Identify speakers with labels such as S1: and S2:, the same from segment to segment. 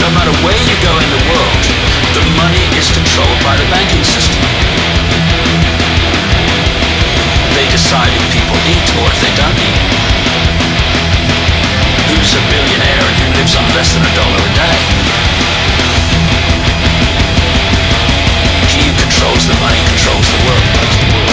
S1: no matter where you go in the world, the money is controlled by the banking system. They decide if people eat or if they don't eat. Who's a billionaire and who lives on less than $1 a day? He who controls the money controls the world.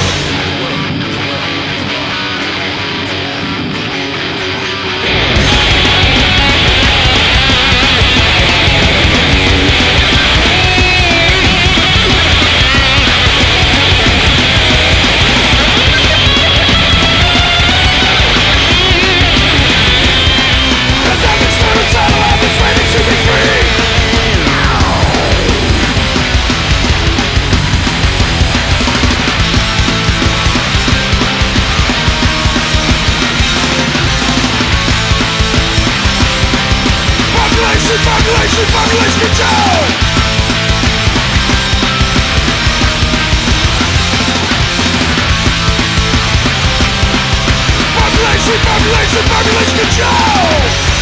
S2: Population control! Population control!